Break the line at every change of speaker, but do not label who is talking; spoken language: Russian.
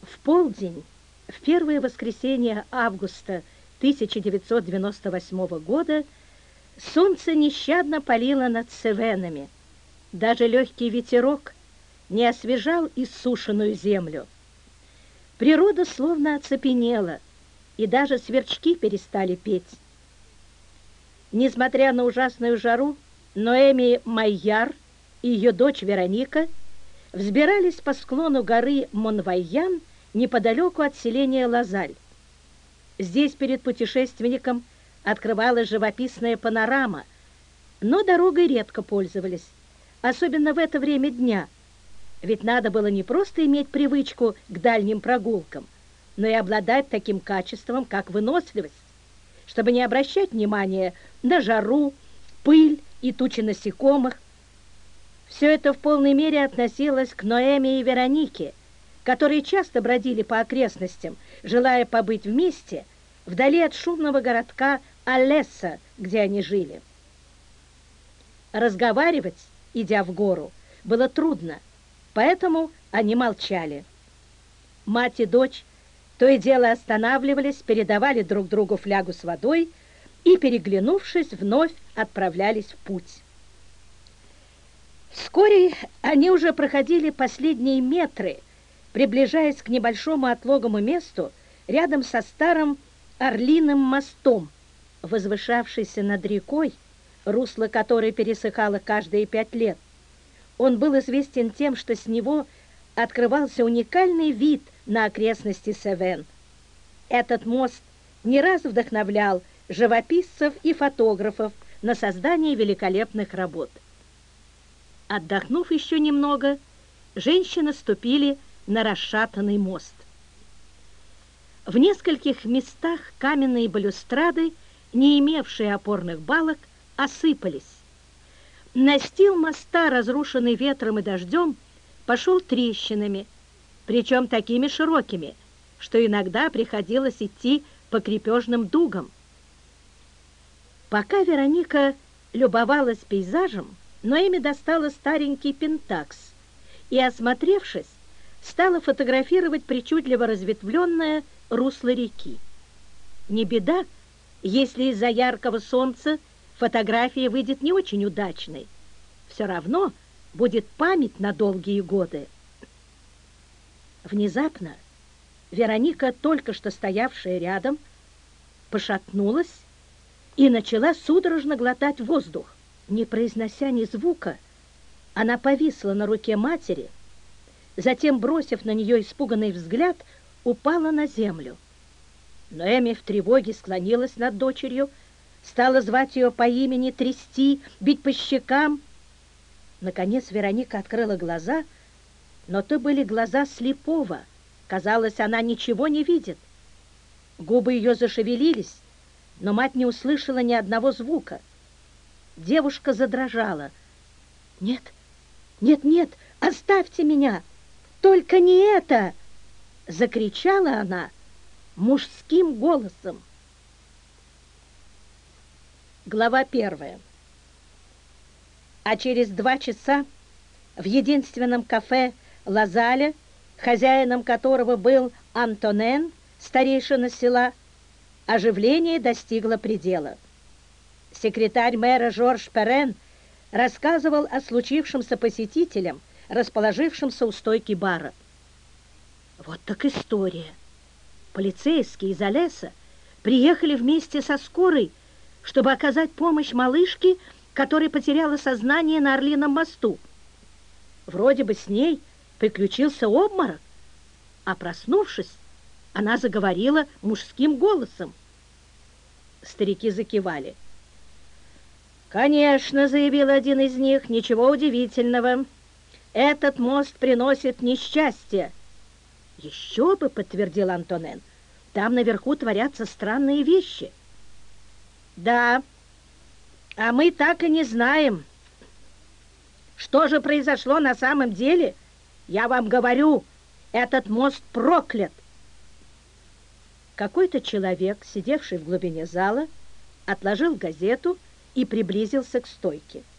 В полдень, в первое воскресенье августа 1998 года, солнце нещадно палило над Севенами. Даже легкий ветерок не освежал иссушенную землю. Природа словно оцепенела, и даже сверчки перестали петь. Несмотря на ужасную жару, Ноэми Майяр и ее дочь Вероника взбирались по склону горы Монвайян неподалеку от селения Лазаль. Здесь перед путешественником открывалась живописная панорама, но дорогой редко пользовались, особенно в это время дня, ведь надо было не просто иметь привычку к дальним прогулкам, но и обладать таким качеством, как выносливость, чтобы не обращать внимания на жару, пыль и тучи насекомых. Все это в полной мере относилось к Ноэми и Веронике, которые часто бродили по окрестностям, желая побыть вместе, вдали от шумного городка Алесса, где они жили. Разговаривать, идя в гору, было трудно, поэтому они молчали. Мать и дочь то и дело останавливались, передавали друг другу флягу с водой и, переглянувшись, вновь отправлялись в путь. Вскоре они уже проходили последние метры, приближаясь к небольшому отлогому месту рядом со старым Орлиным мостом, возвышавшийся над рекой, русло которой пересыхало каждые 5 лет. Он был известен тем, что с него открывался уникальный вид на окрестности Севен. Этот мост не раз вдохновлял живописцев и фотографов на создание великолепных работ. Отдохнув еще немного, женщины ступили на расшатанный мост. В нескольких местах каменные балюстрады, не имевшие опорных балок, осыпались. Настил моста, разрушенный ветром и дождем, пошел трещинами, причем такими широкими, что иногда приходилось идти по крепежным дугам. Пока Вероника любовалась пейзажем, Ноэми достала старенький пентакс и, осмотревшись, стала фотографировать причудливо разветвленное русло реки. Не беда, если из-за яркого солнца фотография выйдет не очень удачной. Все равно будет память на долгие годы. Внезапно Вероника, только что стоявшая рядом, пошатнулась и начала судорожно глотать воздух. Не произнося ни звука, она повисла на руке матери, затем, бросив на нее испуганный взгляд, упала на землю. Ноэми в тревоге склонилась над дочерью, стала звать ее по имени, трясти, бить по щекам. Наконец Вероника открыла глаза, но то были глаза слепого. Казалось, она ничего не видит. Губы ее зашевелились, но мать не услышала ни одного звука. Девушка задрожала. «Нет, нет, нет, оставьте меня! Только не это!» — закричала она мужским голосом. Глава 1. А через 2 часа в единственном кафе Лазаля, хозяином которого был Антонен, старейшина села, оживление достигло предела. Секретарь мэра Жорж Перен рассказывал о случившемся посетителям, расположившимся у стойки бара. Вот так история. Полицейские из Алеса приехали вместе со скорой, чтобы оказать помощь малышке, которая потеряла сознание на Орлином мосту. Вроде бы с ней приключился обморок, а проснувшись, она заговорила мужским голосом. Старики закивали. «Конечно, — заявил один из них, — ничего удивительного. Этот мост приносит несчастье». «Еще бы, — подтвердил Антонен, — там наверху творятся странные вещи». «Да, а мы так и не знаем, что же произошло на самом деле. Я вам говорю, этот мост проклят». Какой-то человек, сидевший в глубине зала, отложил газету и приблизился к стойке.